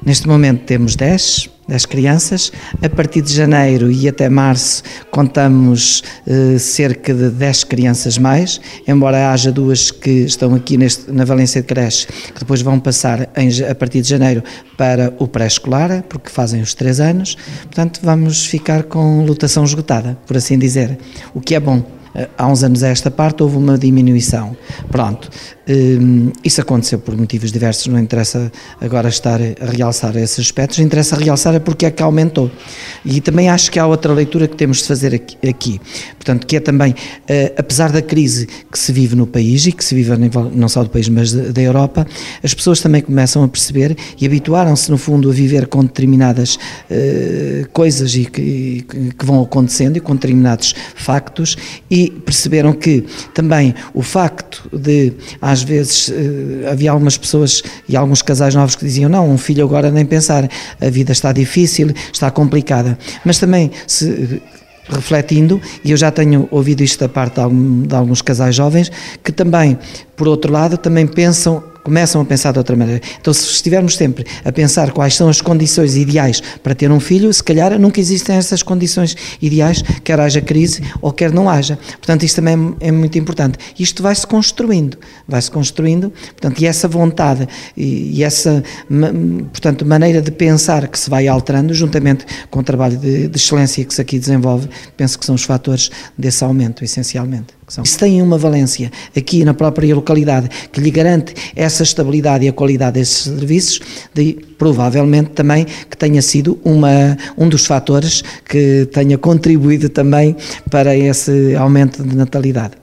Neste momento temos 10 crianças. A partir de janeiro e até março contamos cerca de 10 crianças mais, embora haja duas que estão aqui na Valência de Creche, que depois vão passar a partir de janeiro para o pré-escolar, porque fazem os 3 anos. Portanto, vamos ficar com lotação esgotada, por assim dizer, o que é bom. Há uns anos a esta parte houve uma diminuição. Pronto, isso aconteceu por motivos diversos, não interessa agora estar a realçar esses aspectos, interessa realçar porque é que aumentou. E também acho que há outra leitura que temos de fazer aqui. Portanto, que é também, apesar da crise que se vive no país e que se vive a nível não só do país, mas da Europa, as pessoas também começam a perceber e habituaram-se no fundo a viver com determinadas coisas e que vão acontecendo e com determinados factos, e perceberam que também o facto de, às vezes, havia algumas pessoas e alguns casais novos que diziam: não, um filho agora nem pensar, a vida está difícil, está complicada, mas também refletindo, e eu já tenho ouvido isto da parte de alguns casais jovens, que também, por outro lado, também começam a pensar de outra maneira. Então, se estivermos sempre a pensar quais são as condições ideais para ter um filho, se calhar nunca existem essas condições ideais, quer haja crise ou quer não haja. Portanto, isto também é muito importante. Isto vai-se construindo, portanto, e essa vontade e essa, portanto, maneira de pensar que se vai alterando, juntamente com o trabalho de excelência que se aqui desenvolve, penso que são os fatores desse aumento, essencialmente. Se tem uma Valência aqui na própria localidade que lhe garante essa estabilidade e a qualidade desses serviços, provavelmente também que tenha sido um dos fatores que tenha contribuído também para esse aumento de natalidade.